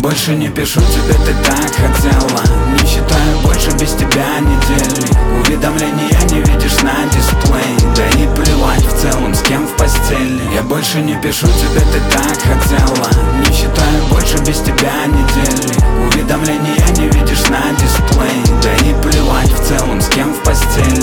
больше не пишу тебе, ты так хотела. Не считаю больше без тебя недели. Уведомления не видишь на дисплее. Да и плевать в целом, с кем в постели. Я больше не пишу тебе, ты так хотела. Не считаю больше без тебя недели. Уведомления не видишь на дисплее. Да и плевать в целом, с кем в постели.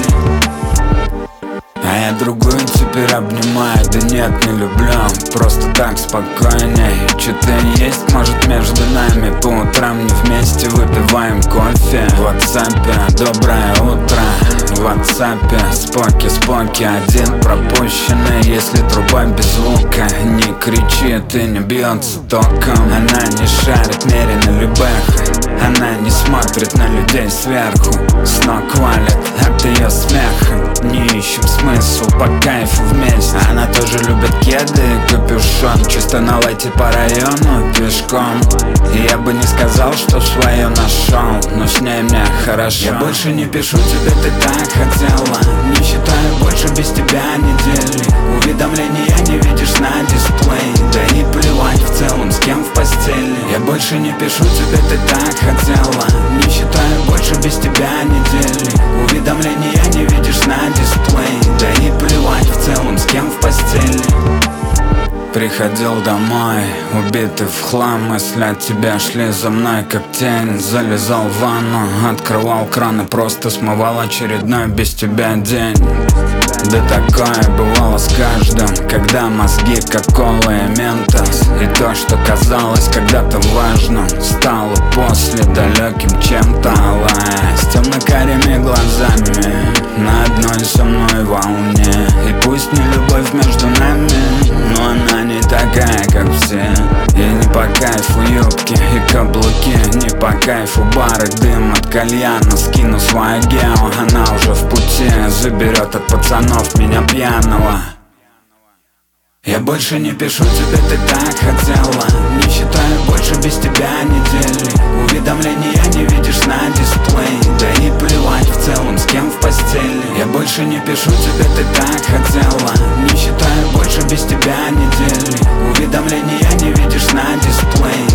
А я другую теперь обнимаю, да нет, не люблю. Просто так спокойней. Что-то есть, может, между нами. По утрам не вместе выпиваем кофе. В WhatsApp доброе утро. В WhatsApp споки, один пропущенный. Если труба без звука, не кричит и не бьется током. Она не шарит в мире на любых. Она не смотрит на людей сверху. С ног валит от ее смеха. Не ищем смысл, по кайфу вместе. Она тоже любит кеды и капюшон. Чисто на лайте по району пешком. И я бы не сказал, что свое нашел, но с ней мне хорошо. Я больше не пишу тебе, ты так хотела. Не считаю больше без тебя недели. Уведомления не видишь на дисплее. Да и плевать в целом, с кем в постели. Я больше не пишу тебе, ты так хотела. Не считаю больше без тебя недели. Уведомления не видишь на дисплее. Да и плевать в целом, с кем в постели. Приходил домой, убитый в хлам. Мысли от тебя шли за мной как тень. Залезал в ванну, открывал кран и просто смывал очередной без тебя день. Да такое бывало с каждым, когда мозги как кола и ментос. И то, что казалось когда-то важным, стало после далеким чем-то. Алая, с темно-карими глазами, на одной со мной волне. И пусть не любовь между нами, но она не такая, как все. И не по кайфу юбки и каблуки, не по кайфу бары, дым от кальяна. Скину свою гео, она уже в пути. Заберет от пацанов меня пьяного. Я больше не пишу тебе, ты так хотела. Не считаю больше без тебя недели. Уведомления не видишь на дисплее. Да и плевать в целом, с кем в постели. Я больше не пишу тебе, ты так хотела. Не считаю больше без тебя недели. Уведомления не видишь на дисплее.